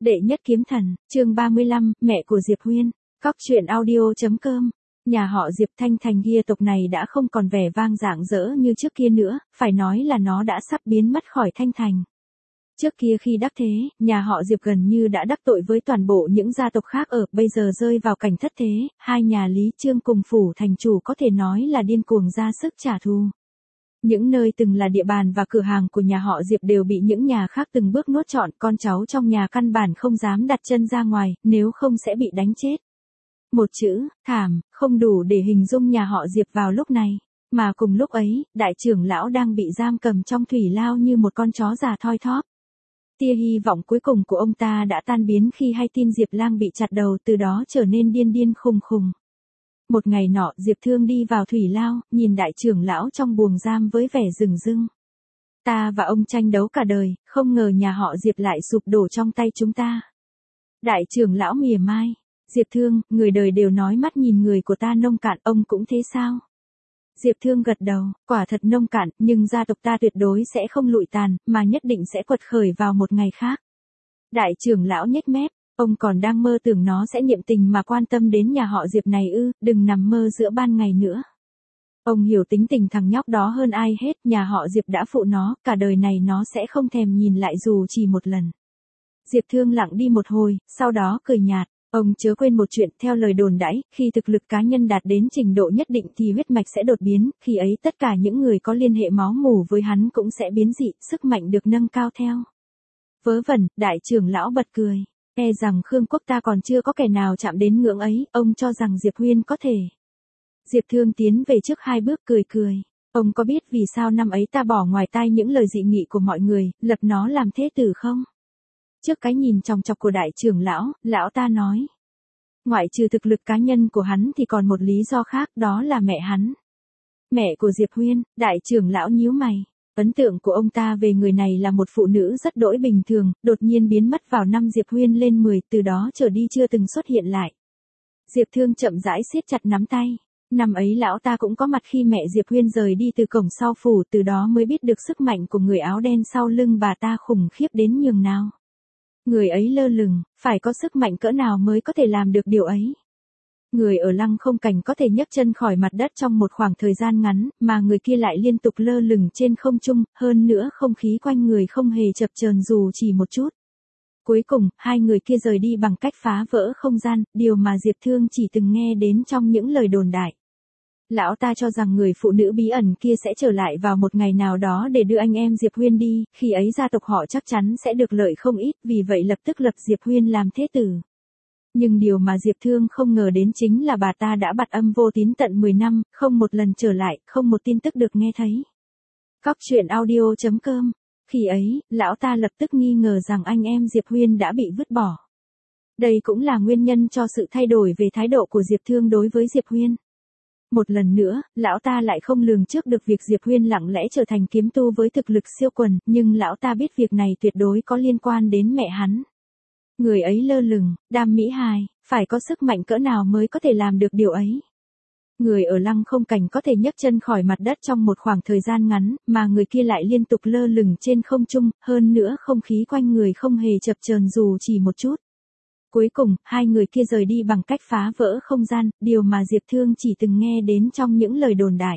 Đệ nhất kiếm thần, chương 35, mẹ của Diệp Huyên, Cóc truyện audio.com. Nhà họ Diệp Thanh Thành kia tộc này đã không còn vẻ vang rạng rỡ như trước kia nữa, phải nói là nó đã sắp biến mất khỏi Thanh Thành. Trước kia khi đắc thế, nhà họ Diệp gần như đã đắc tội với toàn bộ những gia tộc khác ở, bây giờ rơi vào cảnh thất thế, hai nhà Lý Trương cùng phủ thành chủ có thể nói là điên cuồng ra sức trả thù. Những nơi từng là địa bàn và cửa hàng của nhà họ Diệp đều bị những nhà khác từng bước nuốt trọn, con cháu trong nhà căn bản không dám đặt chân ra ngoài, nếu không sẽ bị đánh chết. Một chữ, thảm, không đủ để hình dung nhà họ Diệp vào lúc này. Mà cùng lúc ấy, đại trưởng lão đang bị giam cầm trong thủy lao như một con chó già thoi thóp. Tia hy vọng cuối cùng của ông ta đã tan biến khi hay tin Diệp Lang bị chặt đầu, từ đó trở nên điên điên khùng khùng. Một ngày nọ, Diệp Thương đi vào thủy lao, nhìn đại trưởng lão trong buồng giam với vẻ rừng rưng. Ta và ông tranh đấu cả đời, không ngờ nhà họ Diệp lại sụp đổ trong tay chúng ta. Đại trưởng lão mỉa mai. Diệp Thương, người đời đều nói mắt nhìn người của ta nông cạn, ông cũng thế sao? Diệp Thương gật đầu, quả thật nông cạn, nhưng gia tộc ta tuyệt đối sẽ không lụi tàn, mà nhất định sẽ quật khởi vào một ngày khác. Đại trưởng lão nhếch mép, ông còn đang mơ tưởng nó sẽ niệm tình mà quan tâm đến nhà họ Diệp này ư, đừng nằm mơ giữa ban ngày nữa. Ông hiểu tính tình thằng nhóc đó hơn ai hết, nhà họ Diệp đã phụ nó, cả đời này nó sẽ không thèm nhìn lại dù chỉ một lần. Diệp Thương lặng đi một hồi, sau đó cười nhạt. Ông chớ quên một chuyện, theo lời đồn đãi, khi thực lực cá nhân đạt đến trình độ nhất định thì huyết mạch sẽ đột biến, khi ấy tất cả những người có liên hệ máu mủ với hắn cũng sẽ biến dị, sức mạnh được nâng cao theo. Vớ vẩn, đại trưởng lão bật cười. E rằng Khương quốc ta còn chưa có kẻ nào chạm đến ngưỡng ấy, ông cho rằng Diệp Huyên có thể. Diệp Thương tiến về trước hai bước cười cười. Ông có biết vì sao năm ấy ta bỏ ngoài tai những lời dị nghị của mọi người, lập nó làm thế tử không? Trước cái nhìn chòng chọc của đại trưởng lão ta nói. Ngoại trừ thực lực cá nhân của hắn thì còn một lý do khác, đó là mẹ hắn. Mẹ của Diệp Huyên, đại trưởng lão nhíu mày. Ấn tượng của ông ta về người này là một phụ nữ rất đỗi bình thường, đột nhiên biến mất vào năm Diệp Huyên lên 10, từ đó trở đi chưa từng xuất hiện lại. Diệp Thương chậm rãi siết chặt nắm tay. Năm ấy lão ta cũng có mặt khi mẹ Diệp Huyên rời đi từ cổng sau phủ, từ đó mới biết được sức mạnh của người áo đen sau lưng bà ta khủng khiếp đến nhường nào. Người ấy lơ lửng, phải có sức mạnh cỡ nào mới có thể làm được điều ấy. Người ở Lăng Không Cảnh có thể nhấc chân khỏi mặt đất trong một khoảng thời gian ngắn, mà người kia lại liên tục lơ lửng trên không trung, hơn nữa không khí quanh người không hề chập chờn dù chỉ một chút. Cuối cùng, hai người kia rời đi bằng cách phá vỡ không gian, điều mà Diệp Thương chỉ từng nghe đến trong những lời đồn đại. Lão ta cho rằng người phụ nữ bí ẩn kia sẽ trở lại vào một ngày nào đó để đưa anh em Diệp Huyên đi, khi ấy gia tộc họ chắc chắn sẽ được lợi không ít, vì vậy lập tức lập Diệp Huyên làm thế tử. Nhưng điều mà Diệp Thương không ngờ đến chính là bà ta đã bặt âm vô tín tận 10 năm, không một lần trở lại, không một tin tức được nghe thấy. Cóc truyện audio.com. Khi ấy, lão ta lập tức nghi ngờ rằng anh em Diệp Huyên đã bị vứt bỏ. Đây cũng là nguyên nhân cho sự thay đổi về thái độ của Diệp Thương đối với Diệp Huyên. Một lần nữa, lão ta lại không lường trước được việc Diệp Huyên lặng lẽ trở thành kiếm tu với thực lực siêu quần, nhưng lão ta biết việc này tuyệt đối có liên quan đến mẹ hắn. Người ấy lơ lửng, đam mỹ hài, phải có sức mạnh cỡ nào mới có thể làm được điều ấy. Người ở Lăng Không Cảnh có thể nhấc chân khỏi mặt đất trong một khoảng thời gian ngắn, mà người kia lại liên tục lơ lửng trên không trung, hơn nữa không khí quanh người không hề chập chờn dù chỉ một chút. Cuối cùng, hai người kia rời đi bằng cách phá vỡ không gian, điều mà Diệp Thương chỉ từng nghe đến trong những lời đồn đại.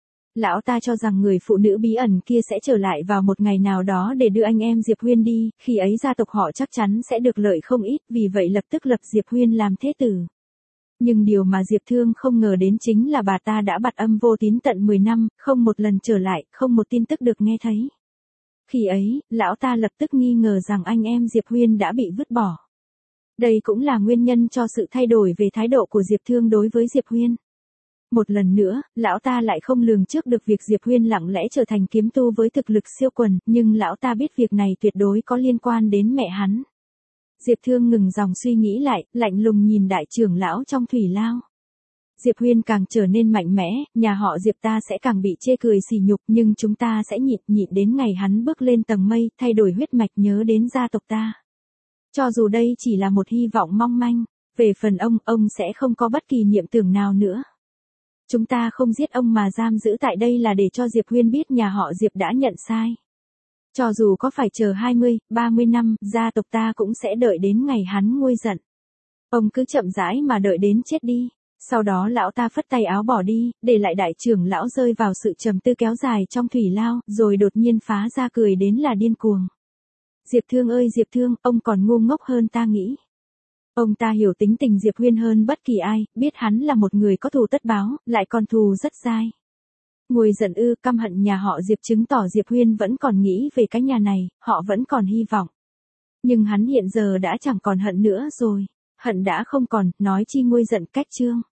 Lão ta cho rằng người phụ nữ bí ẩn kia sẽ trở lại vào một ngày nào đó để đưa anh em Diệp Huyên đi, khi ấy gia tộc họ chắc chắn sẽ được lợi không ít, vì vậy lập tức lập Diệp Huyên làm thế tử. Nhưng điều mà Diệp Thương không ngờ đến chính là bà ta đã bặt âm vô tín tận 10 năm, không một lần trở lại, không một tin tức được nghe thấy. Khi ấy, lão ta lập tức nghi ngờ rằng anh em Diệp Huyên đã bị vứt bỏ. Đây cũng là nguyên nhân cho sự thay đổi về thái độ của Diệp Thương đối với Diệp Huyên. Một lần nữa, lão ta lại không lường trước được việc Diệp Huyên lặng lẽ trở thành kiếm tu với thực lực siêu quần, nhưng lão ta biết việc này tuyệt đối có liên quan đến mẹ hắn. Diệp Thương ngừng dòng suy nghĩ lại, lạnh lùng nhìn đại trưởng lão trong thủy lao. Diệp Huyên càng trở nên mạnh mẽ, nhà họ Diệp ta sẽ càng bị chê cười sỉ nhục, nhưng chúng ta sẽ nhịn đến ngày hắn bước lên tầng mây, thay đổi huyết mạch nhớ đến gia tộc ta. Cho dù đây chỉ là một hy vọng mong manh, về phần ông sẽ không có bất kỳ niệm tưởng nào nữa. Chúng ta không giết ông mà giam giữ tại đây là để cho Diệp Huyên biết nhà họ Diệp đã nhận sai. Cho dù có phải chờ 20, 30 năm, gia tộc ta cũng sẽ đợi đến ngày hắn nguôi giận. Ông cứ chậm rãi mà đợi đến chết đi. Sau đó lão ta phất tay áo bỏ đi, để lại đại trưởng lão rơi vào sự trầm tư kéo dài trong thủy lao, rồi đột nhiên phá ra cười đến là điên cuồng. Diệp Thương ơi Diệp Thương, ông còn ngu ngốc hơn ta nghĩ. Ông ta hiểu tính tình Diệp Huyên hơn bất kỳ ai, biết hắn là một người có thù tất báo, lại còn thù rất dai. Nguôi giận ư, căm hận nhà họ Diệp chứng tỏ Diệp Huyên vẫn còn nghĩ về cái nhà này, họ vẫn còn hy vọng. Nhưng hắn hiện giờ đã chẳng còn hận nữa rồi. Hận đã không còn, nói chi nguôi giận cách trương.